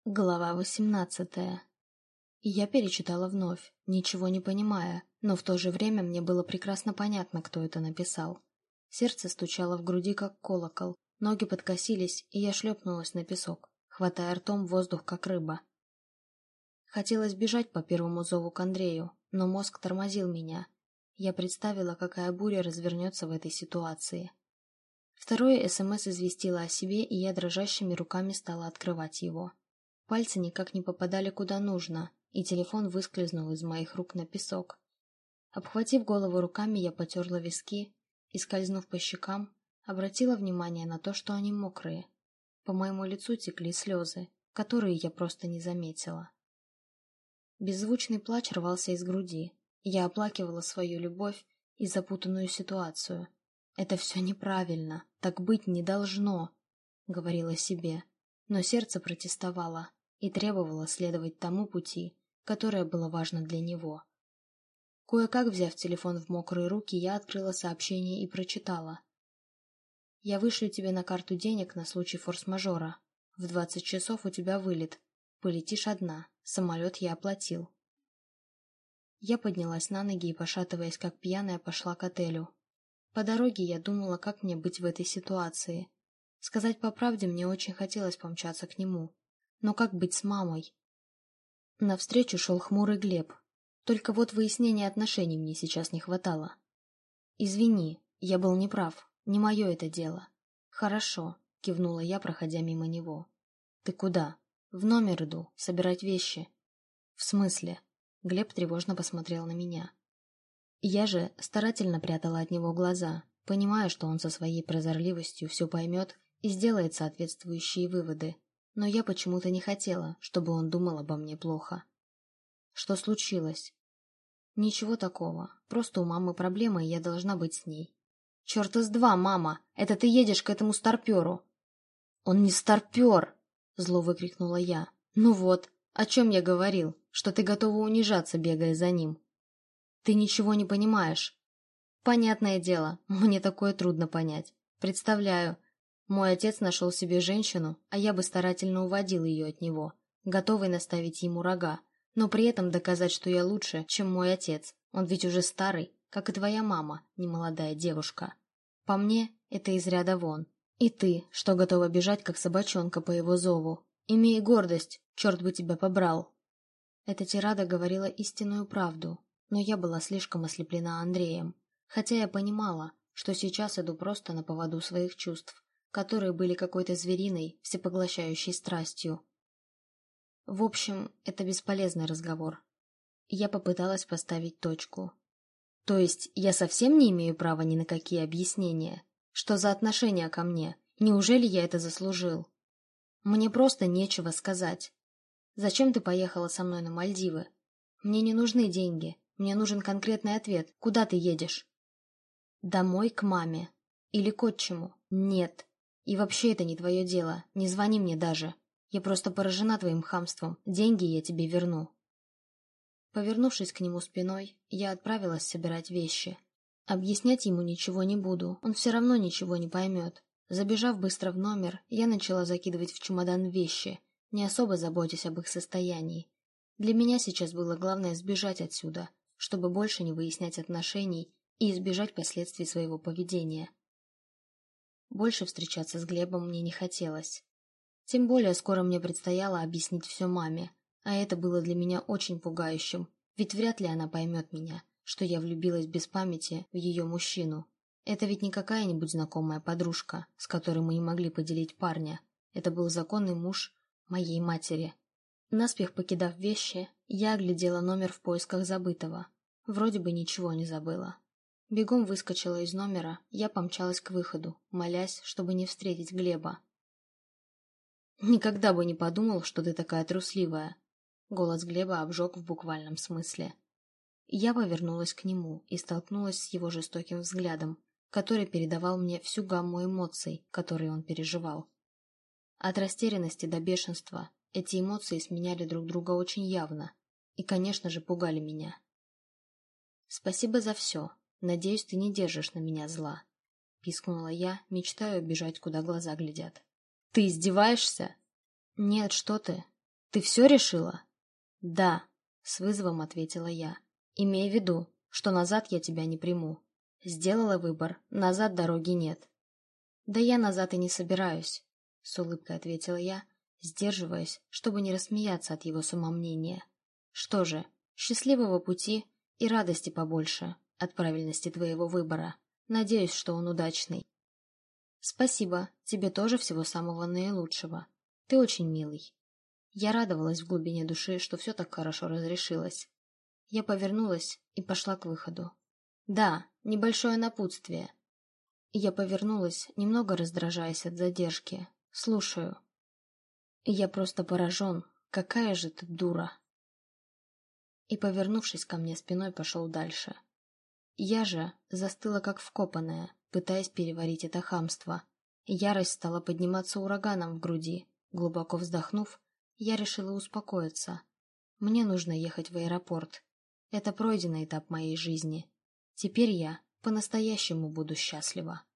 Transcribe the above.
Глава 18. Я перечитала вновь, ничего не понимая, но в то же время мне было прекрасно понятно, кто это написал. Сердце стучало в груди, как колокол, ноги подкосились, и я шлепнулась на песок, хватая ртом воздух, как рыба. Хотелось бежать по первому зову к Андрею, но мозг тормозил меня. Я представила, какая буря развернется в этой ситуации. Второе СМС известило о себе, и я дрожащими руками стала открывать его. Пальцы никак не попадали куда нужно, и телефон выскользнул из моих рук на песок. Обхватив голову руками, я потерла виски и, скользнув по щекам, обратила внимание на то, что они мокрые. По моему лицу текли слезы, которые я просто не заметила. Беззвучный плач рвался из груди. Я оплакивала свою любовь и запутанную ситуацию. «Это все неправильно, так быть не должно», — говорила себе. Но сердце протестовало и требовало следовать тому пути, которое было важно для него. Кое-как, взяв телефон в мокрые руки, я открыла сообщение и прочитала. «Я вышлю тебе на карту денег на случай форс-мажора. В 20 часов у тебя вылет. Полетишь одна. Самолет я оплатил». Я поднялась на ноги и, пошатываясь как пьяная, пошла к отелю. По дороге я думала, как мне быть в этой ситуации. Сказать по правде, мне очень хотелось помчаться к нему. Но как быть с мамой? Навстречу шел хмурый Глеб. Только вот выяснения отношений мне сейчас не хватало. «Извини, я был неправ. Не мое это дело». «Хорошо», — кивнула я, проходя мимо него. «Ты куда?» «В номер иду, собирать вещи». «В смысле?» Глеб тревожно посмотрел на меня. Я же старательно прятала от него глаза, понимая, что он со своей прозорливостью все поймет и сделает соответствующие выводы. Но я почему-то не хотела, чтобы он думал обо мне плохо. Что случилось? Ничего такого, просто у мамы проблемы, и я должна быть с ней. Черта с два, мама, это ты едешь к этому старперу. Он не старпер, зло выкрикнула я. Ну вот, о чем я говорил, что ты готова унижаться, бегая за ним. Ты ничего не понимаешь. Понятное дело, мне такое трудно понять. Представляю, мой отец нашел себе женщину, а я бы старательно уводил ее от него, готовый наставить ему рога, но при этом доказать, что я лучше, чем мой отец. Он ведь уже старый, как и твоя мама, немолодая девушка. По мне, это из ряда вон. И ты, что готова бежать, как собачонка по его зову. Имей гордость, черт бы тебя побрал. Эта тирада говорила истинную правду, но я была слишком ослеплена Андреем. Хотя я понимала, что сейчас иду просто на поводу своих чувств, которые были какой-то звериной, всепоглощающей страстью. В общем, это бесполезный разговор. Я попыталась поставить точку. То есть я совсем не имею права ни на какие объяснения? Что за отношение ко мне? Неужели я это заслужил? Мне просто нечего сказать. Зачем ты поехала со мной на Мальдивы? Мне не нужны деньги. Мне нужен конкретный ответ. Куда ты едешь? Домой к маме. Или к отчиму? Нет. И вообще это не твое дело. Не звони мне даже. Я просто поражена твоим хамством. Деньги я тебе верну. Повернувшись к нему спиной, я отправилась собирать вещи. Объяснять ему ничего не буду. Он все равно ничего не поймет. Забежав быстро в номер, я начала закидывать в чемодан вещи, не особо заботясь об их состоянии. Для меня сейчас было главное сбежать отсюда, чтобы больше не выяснять отношений и избежать последствий своего поведения. Больше встречаться с Глебом мне не хотелось. Тем более скоро мне предстояло объяснить все маме, а это было для меня очень пугающим, ведь вряд ли она поймет меня, что я влюбилась без памяти в ее мужчину. Это ведь не какая-нибудь знакомая подружка, с которой мы не могли поделить парня. Это был законный муж моей матери. Наспех покидав вещи, я оглядела номер в поисках забытого. Вроде бы ничего не забыла. Бегом выскочила из номера, я помчалась к выходу, молясь, чтобы не встретить Глеба. «Никогда бы не подумал, что ты такая трусливая!» Голос Глеба обжег в буквальном смысле. Я повернулась к нему и столкнулась с его жестоким взглядом, который передавал мне всю гамму эмоций, которые он переживал. От растерянности до бешенства эти эмоции сменяли друг друга очень явно и, конечно же, пугали меня. «Спасибо за все. Надеюсь, ты не держишь на меня зла», — пискнула я, мечтая убежать, куда глаза глядят. «Ты издеваешься?» «Нет, что ты?» Ты все решила? Да, с вызовом ответила я. Имей в виду, что назад я тебя не приму. Сделала выбор, назад дороги нет. Да я назад и не собираюсь, с улыбкой ответила я, сдерживаясь, чтобы не рассмеяться от его самомнения. Что же, счастливого пути и радости побольше от правильности твоего выбора. Надеюсь, что он удачный. Спасибо, тебе тоже всего самого наилучшего. Ты очень милый. Я радовалась в глубине души, что все так хорошо разрешилось. Я повернулась и пошла к выходу. Да, небольшое напутствие. Я повернулась, немного раздражаясь от задержки. Слушаю. Я просто поражен. Какая же ты дура. И, повернувшись ко мне спиной, пошел дальше. Я же застыла как вкопанная, пытаясь переварить это хамство. Ярость стала подниматься ураганом в груди. Глубоко вздохнув, я решила успокоиться. Мне нужно ехать в аэропорт. Это пройденный этап моей жизни. Теперь я по-настоящему буду счастлива.